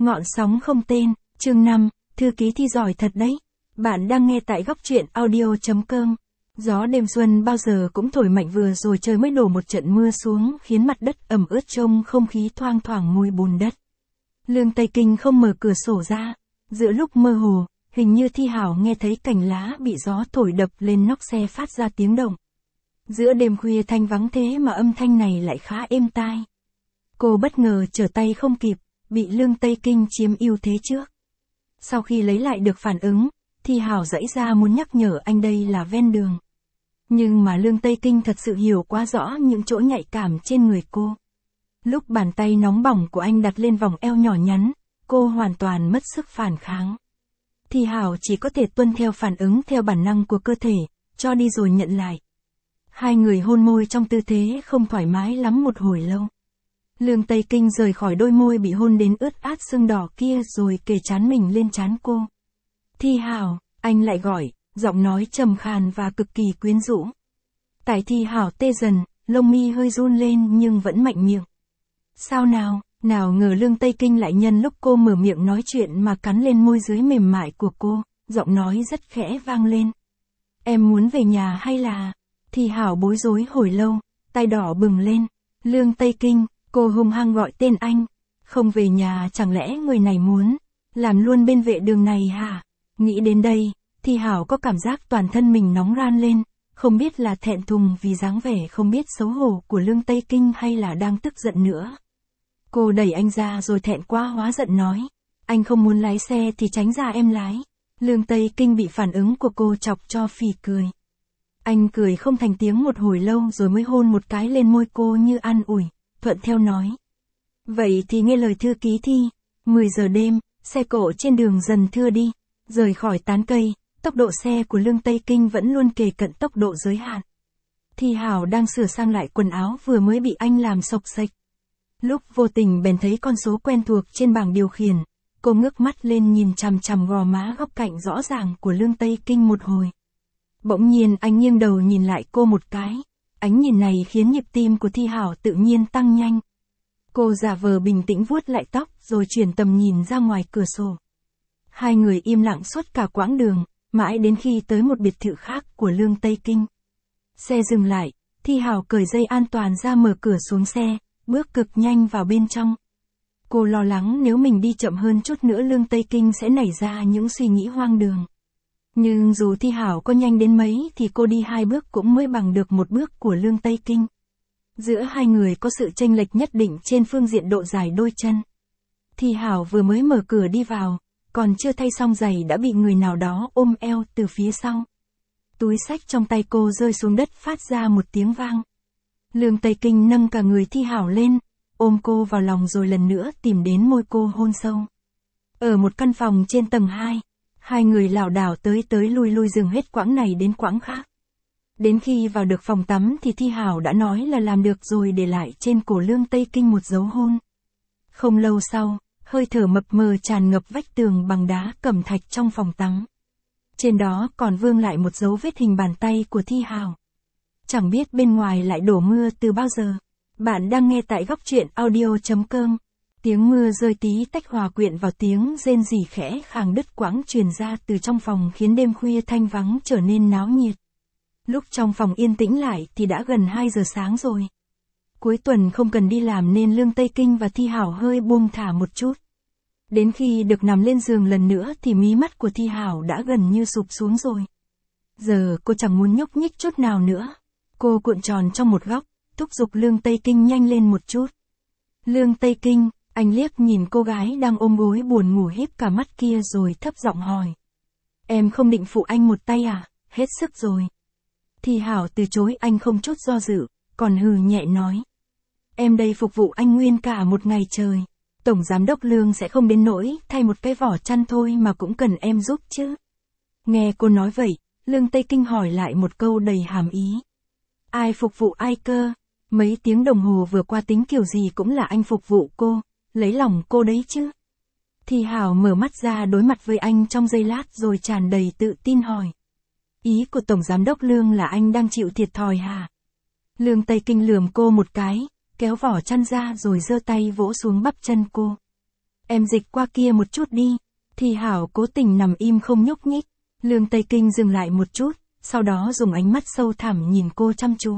Ngọn sóng không tên, chương 5, thư ký thi giỏi thật đấy. Bạn đang nghe tại góc truyện audio.com. Gió đêm xuân bao giờ cũng thổi mạnh, vừa rồi trời mới đổ một trận mưa xuống khiến mặt đất ẩm ướt, trông không khí thoang thoảng mùi bùn đất. Lương Tây Kinh không mở cửa sổ ra. Giữa lúc mơ hồ, hình như Thi Hảo nghe thấy cành lá bị gió thổi đập lên nóc xe phát ra tiếng động. Giữa đêm khuya thanh vắng thế mà âm thanh này lại khá êm tai. Cô bất ngờ trở tay không kịp, bị Lương Tây Kinh chiếm ưu thế trước. Sau khi lấy lại được phản ứng, Thi Hảo giãy ra muốn nhắc nhở anh đây là ven đường. Nhưng mà Lương Tây Kinh thật sự hiểu quá rõ những chỗ nhạy cảm trên người cô. Lúc bàn tay nóng bỏng của anh đặt lên vòng eo nhỏ nhắn, cô hoàn toàn mất sức phản kháng. Thi Hảo chỉ có thể tuân theo phản ứng theo bản năng của cơ thể, cho đi rồi nhận lại. Hai người hôn môi trong tư thế không thoải mái lắm một hồi lâu. Lương Tây Kinh rời khỏi đôi môi bị hôn đến ướt át sưng đỏ kia rồi kề trán mình lên trán cô. Thi Hảo, anh lại gọi, giọng nói trầm khàn và cực kỳ quyến rũ. Tại Thi Hảo tê dần, lông mi hơi run lên nhưng vẫn mạnh miệng. Sao nào, nào ngờ Lương Tây Kinh lại nhân lúc cô mở miệng nói chuyện mà cắn lên môi dưới mềm mại của cô, giọng nói rất khẽ vang lên. Em muốn về nhà hay là... Thi Hảo bối rối hồi lâu, tai đỏ bừng lên. Lương Tây Kinh, cô hung hăng gọi tên anh. Không về nhà, chẳng lẽ người này muốn làm luôn bên vệ đường này hả? Nghĩ đến đây, Thi Hảo có cảm giác toàn thân mình nóng ran lên, không biết là thẹn thùng vì dáng vẻ không biết xấu hổ của Lương Tây Kinh hay là đang tức giận nữa. Cô đẩy anh ra rồi thẹn quá hóa giận nói, anh không muốn lái xe thì tránh ra em lái. Lương Tây Kinh bị phản ứng của cô chọc cho phì cười. Anh cười không thành tiếng một hồi lâu rồi mới hôn một cái lên môi cô như an ủi, thuận theo nói. Vậy thì nghe lời thư ký Thi, 10 giờ đêm, xe cộ trên đường dần thưa đi, rời khỏi tán cây, tốc độ xe của Lương Tây Kinh vẫn luôn kề cận tốc độ giới hạn. Thi Hảo đang sửa sang lại quần áo vừa mới bị anh làm xộc xệch. Lúc vô tình bèn thấy con số quen thuộc trên bảng điều khiển, cô ngước mắt lên nhìn chằm chằm gò má góc cạnh rõ ràng của Lương Tây Kinh một hồi. Bỗng nhiên anh nghiêng đầu nhìn lại cô một cái, ánh nhìn này khiến nhịp tim của Thi Hảo tự nhiên tăng nhanh. Cô giả vờ bình tĩnh vuốt lại tóc rồi chuyển tầm nhìn ra ngoài cửa sổ. Hai người im lặng suốt cả quãng đường, mãi đến khi tới một biệt thự khác của Lương Tây Kinh. Xe dừng lại, Thi Hảo cởi dây an toàn ra mở cửa xuống xe, bước cực nhanh vào bên trong. Cô lo lắng nếu mình đi chậm hơn chút nữa Lương Tây Kinh sẽ nảy ra những suy nghĩ hoang đường. Nhưng dù Thi Hảo có nhanh đến mấy thì cô đi 2 bước cũng mới bằng được 1 bước của Lương Tây Kinh. Giữa hai người có sự chênh lệch nhất định trên phương diện độ dài đôi chân. Thi Hảo vừa mới mở cửa đi vào, còn chưa thay xong giày đã bị người nào đó ôm eo từ phía sau. Túi xách trong tay cô rơi xuống đất phát ra một tiếng vang. Lương Tây Kinh nâng cả người Thi Hảo lên, ôm cô vào lòng rồi lần nữa tìm đến môi cô hôn sâu. Ở một căn phòng trên tầng 2, hai người lảo đảo tới lui lui dừng hết quãng này đến quãng khác. Đến khi vào được phòng tắm thì Thi Hảo đã nói là làm được rồi, để lại trên cổ Lương Tây Kinh một dấu hôn. Không lâu sau, hơi thở mập mờ tràn ngập vách tường bằng đá cẩm thạch trong phòng tắm. Trên đó còn vương lại một dấu vết hình bàn tay của Thi Hảo. Chẳng biết bên ngoài lại đổ mưa từ bao giờ. Bạn đang nghe tại góc truyện audio.com. Tiếng mưa rơi tí tách hòa quyện vào tiếng rên rỉ khẽ khàng đứt quãng truyền ra từ trong phòng khiến đêm khuya thanh vắng trở nên náo nhiệt. Lúc trong phòng yên tĩnh lại thì đã gần 2 giờ sáng rồi. Cuối tuần không cần đi làm nên Lương Tây Kinh và Thi Hảo hơi buông thả một chút. Đến khi được nằm lên giường lần nữa thì mí mắt của Thi Hảo đã gần như sụp xuống rồi. Giờ cô chẳng muốn nhúc nhích chút nào nữa. Cô cuộn tròn trong một góc, thúc giục Lương Tây Kinh nhanh lên một chút. Lương Tây Kinh, anh liếc nhìn cô gái đang ôm gối buồn ngủ híp cả mắt kia rồi thấp giọng hỏi. Em không định phụ anh một tay à, hết sức rồi. Thi Hảo từ chối anh không chút do dự, còn hừ nhẹ nói. Em đây phục vụ anh nguyên cả một ngày trời. Tổng giám đốc Lương sẽ không đến nỗi thay một cái vỏ chăn thôi mà cũng cần em giúp chứ. Nghe cô nói vậy, Lương Tây Kinh hỏi lại một câu đầy hàm ý. Ai phục vụ ai cơ? Mấy tiếng đồng hồ vừa qua tính kiểu gì cũng là anh phục vụ cô, lấy lòng cô đấy chứ. Thi Hảo mở mắt ra đối mặt với anh trong giây lát rồi tràn đầy tự tin hỏi. Ý của Tổng Giám đốc Lương là anh đang chịu thiệt thòi hả? Lương Tây Kinh lườm cô một cái, kéo vỏ chăn ra rồi giơ tay vỗ xuống bắp chân cô. Em dịch qua kia một chút đi. Thi Hảo cố tình nằm im không nhúc nhích. Lương Tây Kinh dừng lại một chút, sau đó dùng ánh mắt sâu thẳm nhìn cô chăm chú.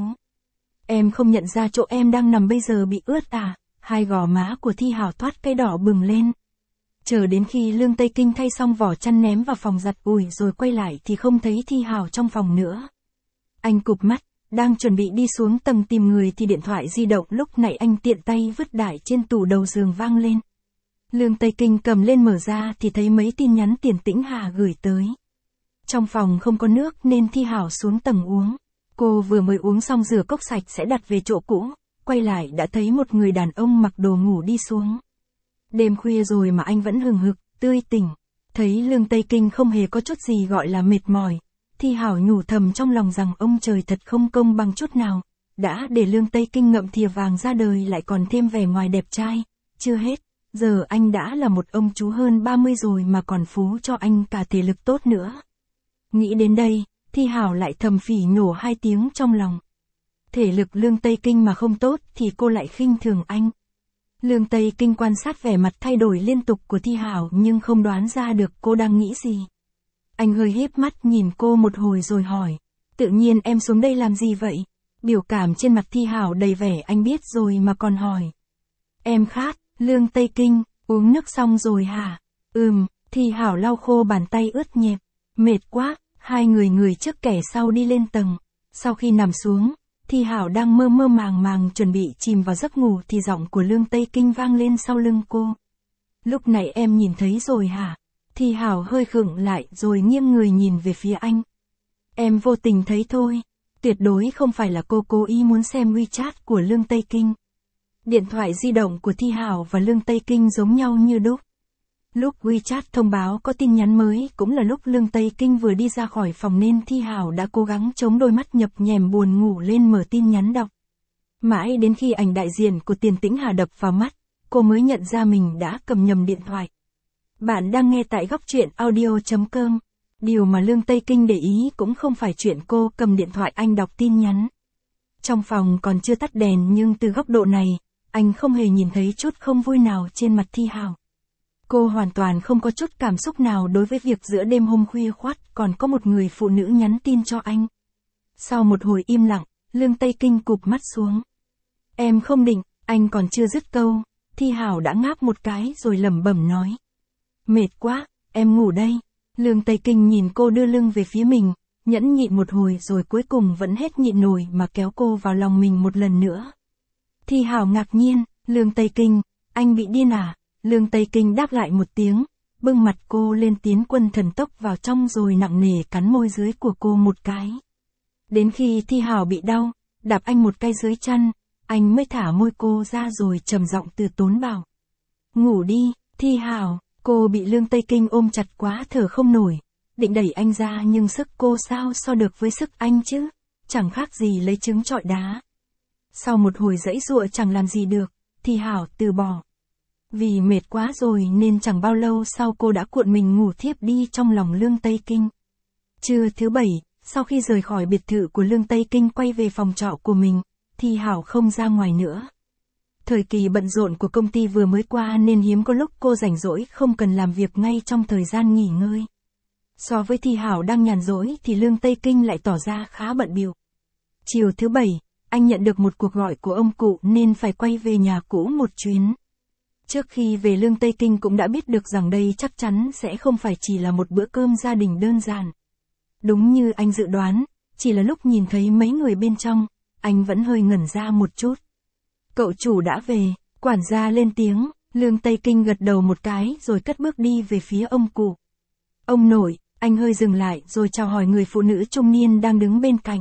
Em không nhận ra chỗ em đang nằm bây giờ bị ướt à? Hai gò má của Thi Hảo toát cái đỏ bừng lên. Chờ đến khi Lương Tây Kinh thay xong vỏ chăn ném vào phòng giặt ủi rồi quay lại thì không thấy Thi Hảo trong phòng nữa. Anh cụp mắt, đang chuẩn bị đi xuống tầng tìm người thì điện thoại di động lúc nãy anh tiện tay vứt đại trên tủ đầu giường vang lên. Lương Tây Kinh cầm lên mở ra thì thấy mấy tin nhắn Tiền Tĩnh Hà gửi tới. Trong phòng không có nước nên Thi Hảo xuống tầng uống. Cô vừa mới uống xong rửa cốc sạch sẽ đặt về chỗ cũ, quay lại đã thấy một người đàn ông mặc đồ ngủ đi xuống. Đêm khuya rồi mà anh vẫn hừng hực, tươi tỉnh. Thấy Lương Tây Kinh không hề có chút gì gọi là mệt mỏi. Thi Hảo nhủ thầm trong lòng rằng ông trời thật không công bằng chút nào. Đã để Lương Tây Kinh ngậm thìa vàng ra đời lại còn thêm vẻ ngoài đẹp trai. Chưa hết, giờ anh đã là một ông chú hơn 30 rồi mà còn phú cho anh cả thể lực tốt nữa. Nghĩ đến đây, Thi Hảo lại thầm phỉ nhổ hai tiếng trong lòng. Thể lực Lương Tây Kinh mà không tốt thì cô lại khinh thường anh. Lương Tây Kinh quan sát vẻ mặt thay đổi liên tục của Thi Hảo nhưng không đoán ra được cô đang nghĩ gì. Anh hơi híp mắt nhìn cô một hồi rồi hỏi. Tự nhiên em xuống đây làm gì vậy? Biểu cảm trên mặt Thi Hảo đầy vẻ anh biết rồi mà còn hỏi. Em khát, Lương Tây Kinh, uống nước xong rồi hả? Thi Hảo lau khô bàn tay ướt nhẹp. Mệt quá, hai người trước kẻ sau đi lên tầng. Sau khi nằm xuống, Thi Hảo đang mơ mơ màng màng chuẩn bị chìm vào giấc ngủ thì giọng của Lương Tây Kinh vang lên sau lưng cô. Lúc này em nhìn thấy rồi hả? Thi Hảo hơi khựng lại rồi nghiêng người nhìn về phía anh. Em vô tình thấy thôi. Tuyệt đối không phải là cô cố ý muốn xem WeChat của Lương Tây Kinh. Điện thoại di động của Thi Hảo và Lương Tây Kinh giống nhau như đúc. Lúc WeChat thông báo có tin nhắn mới cũng là lúc Lương Tây Kinh vừa đi ra khỏi phòng nên Thi Hảo đã cố gắng chống đôi mắt nhập nhèm buồn ngủ lên mở tin nhắn đọc. Mãi đến khi ảnh đại diện của Tiền Tĩnh Hà đập vào mắt, cô mới nhận ra mình đã cầm nhầm điện thoại. Bạn đang nghe tại góc truyện audio.com. Điều mà Lương Tây Kinh để ý cũng không phải chuyện cô cầm điện thoại anh đọc tin nhắn. Trong phòng còn chưa tắt đèn nhưng từ góc độ này, anh không hề nhìn thấy chút không vui nào trên mặt Thi Hảo. Cô hoàn toàn không có chút cảm xúc nào đối với việc giữa đêm hôm khuya khoắt còn có một người phụ nữ nhắn tin cho anh. Sau một hồi im lặng, Lương Tây Kinh cụp mắt xuống. Em không định, anh còn chưa dứt câu, Thi Hảo đã ngáp một cái rồi lẩm bẩm nói. Mệt quá, em ngủ đây. Lương Tây Kinh nhìn cô đưa lưng về phía mình, nhẫn nhịn một hồi rồi cuối cùng vẫn hết nhịn nổi mà kéo cô vào lòng mình một lần nữa. Thi Hảo ngạc nhiên, Lương Tây Kinh, anh bị điên à? Lương Tây Kinh đáp lại một tiếng, bưng mặt cô lên tiến quân thần tốc vào trong rồi nặng nề cắn môi dưới của cô một cái. Đến khi Thi Hảo bị đau, đạp anh một cái dưới chân, anh mới thả môi cô ra rồi trầm giọng từ tốn bảo. Ngủ đi, Thi Hảo. Cô bị Lương Tây Kinh ôm chặt quá thở không nổi, định đẩy anh ra nhưng sức cô sao so được với sức anh chứ, chẳng khác gì lấy trứng trọi đá. Sau một hồi giãy giụa chẳng làm gì được, Thi Hảo từ bỏ. Vì mệt quá rồi nên chẳng bao lâu sau cô đã cuộn mình ngủ thiếp đi trong lòng Lương Tây Kinh. Trưa thứ Bảy, sau khi rời khỏi biệt thự của Lương Tây Kinh quay về phòng trọ của mình, Thi Hảo không ra ngoài nữa. Thời kỳ bận rộn của công ty vừa mới qua nên hiếm có lúc cô rảnh rỗi không cần làm việc ngay trong thời gian nghỉ ngơi. So với Thi Hảo đang nhàn rỗi thì Lương Tây Kinh lại tỏ ra khá bận bịu. Chiều thứ Bảy, anh nhận được một cuộc gọi của ông cụ nên phải quay về nhà cũ một chuyến. Trước khi về Lương Tây Kinh cũng đã biết được rằng đây chắc chắn sẽ không phải chỉ là một bữa cơm gia đình đơn giản. Đúng như anh dự đoán, chỉ là lúc nhìn thấy mấy người bên trong, anh vẫn hơi ngẩn ra một chút. Cậu chủ đã về, quản gia lên tiếng, Lương Tây Kinh gật đầu một cái rồi cất bước đi về phía ông cụ. Ông nội, anh hơi dừng lại rồi chào hỏi người phụ nữ trung niên đang đứng bên cạnh.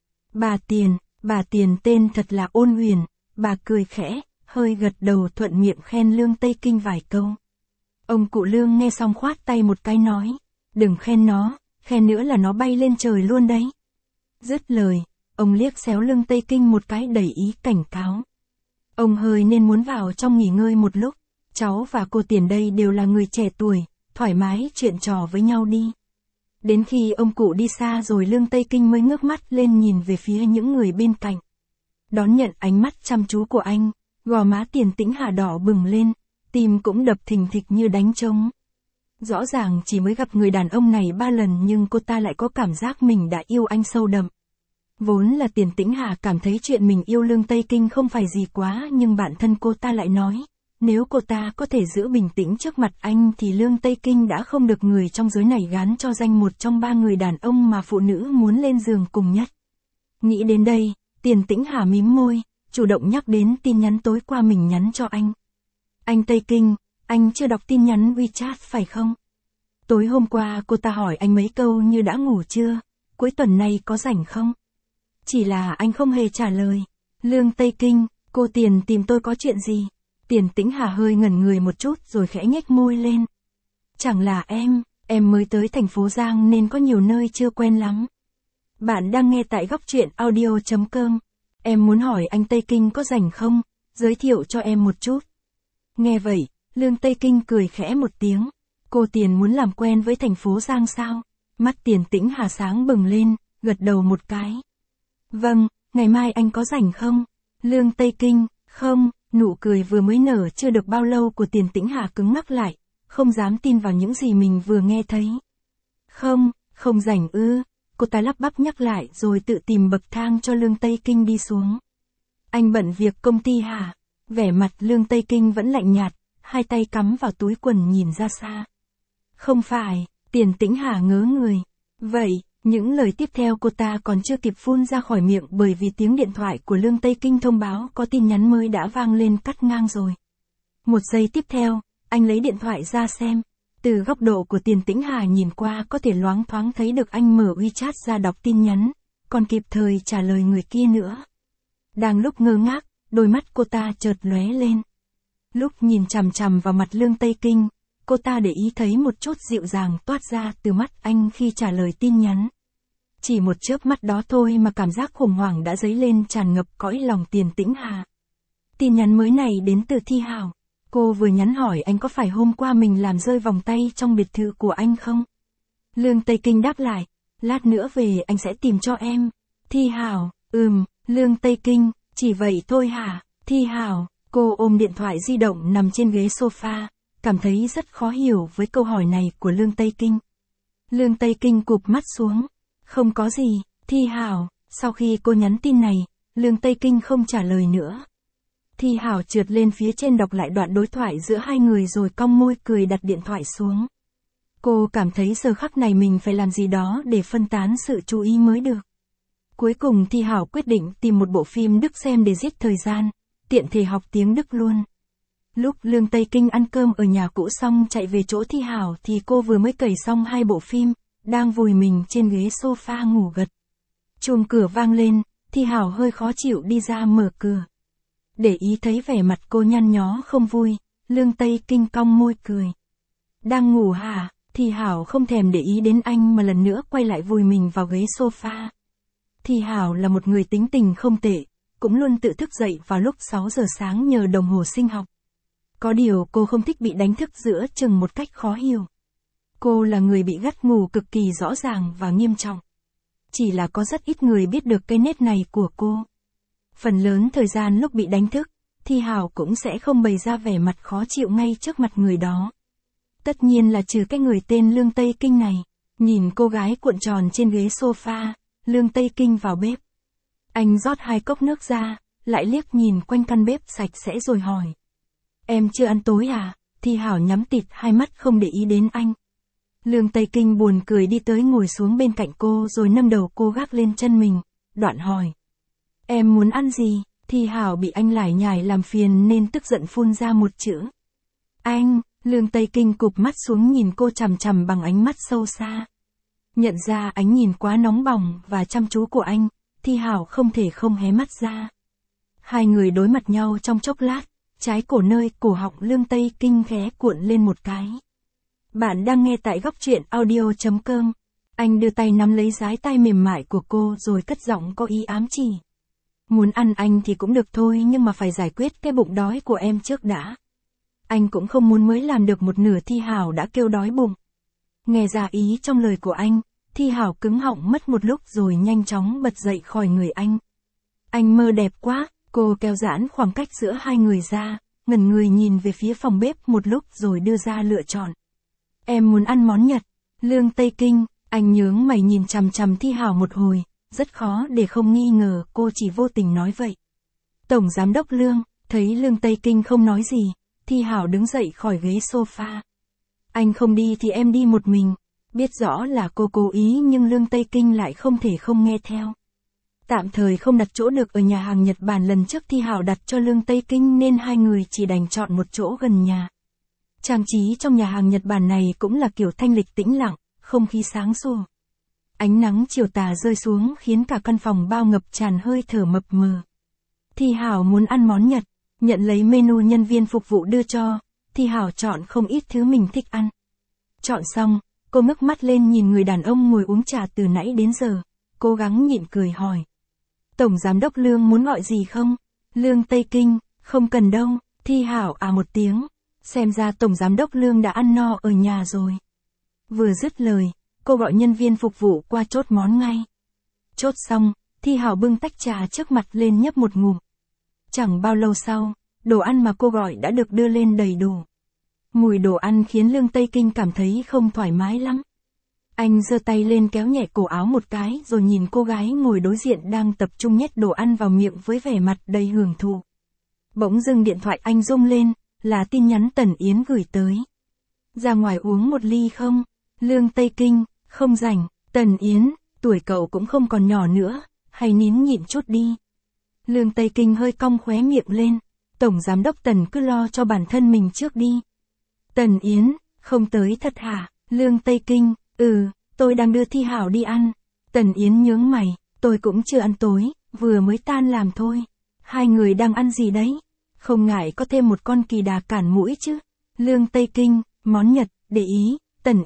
Bà Tiền tên thật là Ôn Huyền, bà cười khẽ, hơi gật đầu thuận miệng khen Lương Tây Kinh vài câu. Ông cụ Lương nghe xong khoát tay một cái nói, đừng khen nó, khen nữa là nó bay lên trời luôn đấy. Dứt lời, ông liếc xéo Lương Tây Kinh một cái đầy ý cảnh cáo. Ông hơi nên muốn vào trong nghỉ ngơi một lúc, cháu và cô Tiền đây đều là người trẻ tuổi, thoải mái chuyện trò với nhau đi. Đến khi ông cụ đi xa rồi Lương Tây Kinh mới ngước mắt lên nhìn về phía những người bên cạnh. Đón nhận ánh mắt chăm chú của anh, gò má Tiền Tĩnh Hà đỏ bừng lên, Tim cũng đập thình thịch như đánh trống. Rõ ràng chỉ mới gặp người đàn ông này 3 lần nhưng cô ta lại có cảm giác mình đã yêu anh sâu đậm. Vốn là Tiền Tĩnh Hà cảm thấy chuyện mình yêu Lương Tây Kinh không phải gì quá, nhưng bản thân cô ta lại nói, nếu cô ta có thể giữ bình tĩnh trước mặt anh thì Lương Tây Kinh đã không được người trong giới này gán cho danh một trong 3 người đàn ông mà phụ nữ muốn lên giường cùng nhất. Nghĩ đến đây, Tiền Tĩnh Hà mím môi, chủ động nhắc đến tin nhắn tối qua mình nhắn cho anh. Anh Tây Kinh, anh chưa đọc tin nhắn WeChat phải không? Tối hôm qua cô ta hỏi anh mấy câu như đã ngủ chưa, cuối tuần này có rảnh không? Chỉ là anh không hề trả lời. Lương Tây Kinh, cô Tiền tìm tôi có chuyện gì? Tiền Tĩnh Hà hơi ngẩn người một chút rồi khẽ nhếch môi lên. Chẳng là em mới tới thành phố Giang nên có nhiều nơi chưa quen lắm. Bạn đang nghe tại góc truyện audio.com. Em muốn hỏi anh Tây Kinh có rảnh không, giới thiệu cho em một chút. Nghe vậy, Lương Tây Kinh cười khẽ một tiếng. Cô Tiền muốn làm quen với thành phố Giang sao? Mắt Tiền Tĩnh Hà sáng bừng lên, gật đầu một cái. Vâng, ngày mai anh có rảnh không? Lương Tây Kinh, không, nụ cười vừa mới nở chưa được bao lâu của Tiền Tĩnh Hà cứng ngắc lại, không dám tin vào những gì mình vừa nghe thấy. Không rảnh ư? Cô ta lắp bắp nhắc lại rồi tự tìm bậc thang cho Lương Tây Kinh đi xuống. Anh bận việc công ty hả? Vẻ mặt Lương Tây Kinh vẫn lạnh nhạt, hai tay cắm vào túi quần nhìn ra xa. Không phải, Tiền Tĩnh Hà ngớ người. Vậy, những lời tiếp theo cô ta còn chưa kịp phun ra khỏi miệng bởi vì tiếng điện thoại của Lương Tây Kinh thông báo có tin nhắn mới đã vang lên cắt ngang rồi. Một giây tiếp theo, anh lấy điện thoại ra xem. Từ góc độ của Tiền Tĩnh Hà nhìn qua có thể loáng thoáng thấy được anh mở WeChat ra đọc tin nhắn, còn kịp thời trả lời người kia nữa. Đang lúc ngơ ngác, đôi mắt cô ta chợt lóe lên. Lúc nhìn chằm chằm vào mặt Lương Tây Kinh, cô ta để ý thấy một chút dịu dàng toát ra từ mắt anh khi trả lời tin nhắn. Chỉ một chớp mắt đó thôi mà cảm giác khủng hoảng đã dấy lên tràn ngập cõi lòng Tiền Tĩnh Hà. Tin nhắn mới này đến từ Thi Hào. Cô vừa nhắn hỏi anh có phải hôm qua mình làm rơi vòng tay trong biệt thự của anh không? Lương Tây Kinh đáp lại, lát nữa về anh sẽ tìm cho em. Thi Hào, Lương Tây Kinh, chỉ vậy thôi hả? Thi Hào, cô ôm điện thoại di động nằm trên ghế sofa, cảm thấy rất khó hiểu với câu hỏi này của Lương Tây Kinh. Lương Tây Kinh cụp mắt xuống. Không có gì, Thi Hào. Sau khi cô nhắn tin này, Lương Tây Kinh không trả lời nữa. Thi Hào trượt lên phía trên đọc lại đoạn đối thoại giữa hai người rồi cong môi cười đặt điện thoại xuống. Cô cảm thấy giờ khắc này mình phải làm gì đó để phân tán sự chú ý mới được. Cuối cùng Thi Hào quyết định tìm một bộ phim Đức xem để giết thời gian, tiện thể học tiếng Đức luôn. Lúc Lương Tây Kinh ăn cơm ở nhà cũ xong chạy về chỗ Thi Hào thì cô vừa mới cày xong 2 bộ phim, đang vùi mình trên ghế sofa ngủ gật. Chuông cửa vang lên, Thi Hào hơi khó chịu đi ra mở cửa. Để ý thấy vẻ mặt cô nhăn nhó không vui, Lương Tây Kinh cong môi cười. Đang ngủ hả? Thi Hào không thèm để ý đến anh mà lần nữa quay lại vùi mình vào ghế sofa. Thi Hào là một người tính tình không tệ, cũng luôn tự thức dậy vào lúc 6 giờ sáng nhờ đồng hồ sinh học. Có điều cô không thích bị đánh thức giữa chừng một cách khó hiểu. Cô là người bị gắt ngủ cực kỳ rõ ràng và nghiêm trọng. Chỉ là có rất ít người biết được cái nết này của cô. Phần lớn thời gian lúc bị đánh thức, Thi Hào cũng sẽ không bày ra vẻ mặt khó chịu ngay trước mặt người đó. Tất nhiên là trừ cái người tên Lương Tây Kinh này. Nhìn cô gái cuộn tròn trên ghế sofa, Lương Tây Kinh vào bếp. Anh rót 2 cốc nước ra, lại liếc nhìn quanh căn bếp sạch sẽ rồi hỏi. Em chưa ăn tối à? Thi Hào nhắm tịt hai mắt không để ý đến anh. Lương Tây Kinh buồn cười đi tới ngồi xuống bên cạnh cô rồi nâng đầu cô gác lên chân mình, đoạn hỏi. Em muốn ăn gì? Thi Hào bị anh lải nhải làm phiền nên tức giận phun ra một chữ. Anh, Lương Tây Kinh cụp mắt xuống nhìn cô chằm chằm bằng ánh mắt sâu xa. Nhận ra ánh nhìn quá nóng bỏng và chăm chú của anh, Thi Hào không thể không hé mắt ra. Hai người đối mặt nhau trong chốc lát, trái cổ nơi cổ họng Lương Tây Kinh khẽ cuộn lên một cái. Bạn đang nghe tại góc truyện audio.com. Anh đưa tay nắm lấy dái tai mềm mại của cô rồi cất giọng có ý ám chỉ. Muốn ăn anh thì cũng được thôi nhưng mà phải giải quyết cái bụng đói của em trước đã. Anh cũng không muốn mới làm được một nửa Thi Hào đã kêu đói bụng. Nghe ra ý trong lời của anh, Thi Hào cứng họng mất một lúc rồi nhanh chóng bật dậy khỏi người anh. Anh mơ đẹp quá, cô kéo giãn khoảng cách giữa hai người ra, ngẩn người nhìn về phía phòng bếp một lúc rồi đưa ra lựa chọn. Em muốn ăn món Nhật. Lương Tây Kinh, anh nhướng mày nhìn chằm chằm Thi Hảo một hồi, rất khó để không nghi ngờ cô chỉ vô tình nói vậy. Tổng Giám đốc Lương, thấy Lương Tây Kinh không nói gì, Thi Hảo đứng dậy khỏi ghế sofa. Anh không đi thì em đi một mình. Biết rõ là cô cố ý nhưng Lương Tây Kinh lại không thể không nghe theo. Tạm thời không đặt chỗ được ở nhà hàng Nhật Bản lần trước Thi Hảo đặt cho Lương Tây Kinh nên hai người chỉ đành chọn một chỗ gần nhà. Trang trí trong nhà hàng Nhật Bản này cũng là kiểu thanh lịch tĩnh lặng, không khí sáng sủa. Ánh nắng chiều tà rơi xuống khiến cả căn phòng bao ngập tràn hơi thở mập mờ. Thi Hảo muốn ăn món Nhật, nhận lấy menu nhân viên phục vụ đưa cho, Thi Hảo chọn không ít thứ mình thích ăn. Chọn xong, cô ngước mắt lên nhìn người đàn ông ngồi uống trà từ nãy đến giờ, cố gắng nhịn cười hỏi. Tổng Giám đốc Lương muốn gọi gì không? Lương Tây Kinh, không cần đâu. Thi Hảo một tiếng, xem ra Tổng Giám đốc Lương đã ăn no ở nhà rồi. Vừa dứt lời, cô gọi nhân viên phục vụ qua chốt món ngay. Chốt xong, Thi Hảo bưng tách trà trước mặt lên nhấp một ngụm. Chẳng bao lâu sau, đồ ăn mà cô gọi đã được đưa lên đầy đủ. Mùi đồ ăn khiến Lương Tây Kinh cảm thấy không thoải mái lắm. Anh giơ tay lên kéo nhẹ cổ áo một cái rồi nhìn cô gái ngồi đối diện đang tập trung nhét đồ ăn vào miệng với vẻ mặt đầy hưởng thụ. Bỗng dưng điện thoại anh rung lên, là tin nhắn Tần Yến gửi tới. Ra ngoài uống một ly không? Lương Tây Kinh, không rảnh. Tần Yến, tuổi cậu cũng không còn nhỏ nữa, hay nín nhịn chút đi. Lương Tây Kinh hơi cong khóe miệng lên. Tổng Giám đốc Tần cứ lo cho bản thân mình trước đi. Tần Yến, không tới thật hả? Lương Tây Kinh, tôi đang đưa Thi Hảo đi ăn. Tần Yến nhướng mày, tôi cũng chưa ăn tối, vừa mới tan làm thôi. Hai người đang ăn gì đấy? Không ngại có thêm một con kỳ đà cản mũi chứ. Lương Tây Kinh, món Nhật, để ý.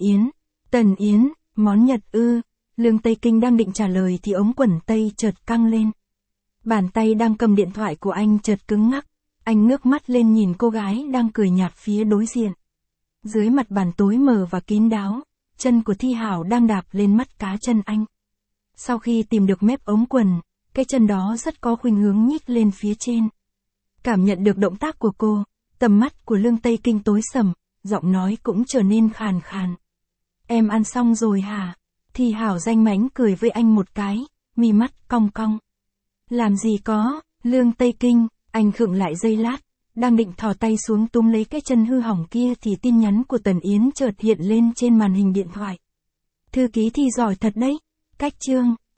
Tần Yến, món Nhật ư. Lương Tây Kinh đang định trả lời thì ống quần tây chợt căng lên. Bàn tay đang cầm điện thoại của anh chợt cứng ngắc. Anh ngước mắt lên nhìn cô gái đang cười nhạt phía đối diện. Dưới mặt bàn tối mờ và kín đáo, chân của Thi Hảo đang đạp lên mắt cá chân anh. Sau khi tìm được mép ống quần, cái chân đó rất có khuynh hướng nhích lên phía trên. Cảm nhận được động tác của cô, tầm mắt của Lương Tây Kinh tối sầm, giọng nói cũng trở nên khàn khàn. Em ăn xong rồi hả? Thi Hảo danh mãnh cười với anh một cái, mi mắt cong cong. Làm gì có, Lương Tây Kinh, anh khựng lại giây lát, đang định thò tay xuống túm lấy cái chân hư hỏng kia thì tin nhắn của Tần Yến chợt hiện lên trên màn hình điện thoại. Thư ký Thi giỏi thật đấy, cách chương.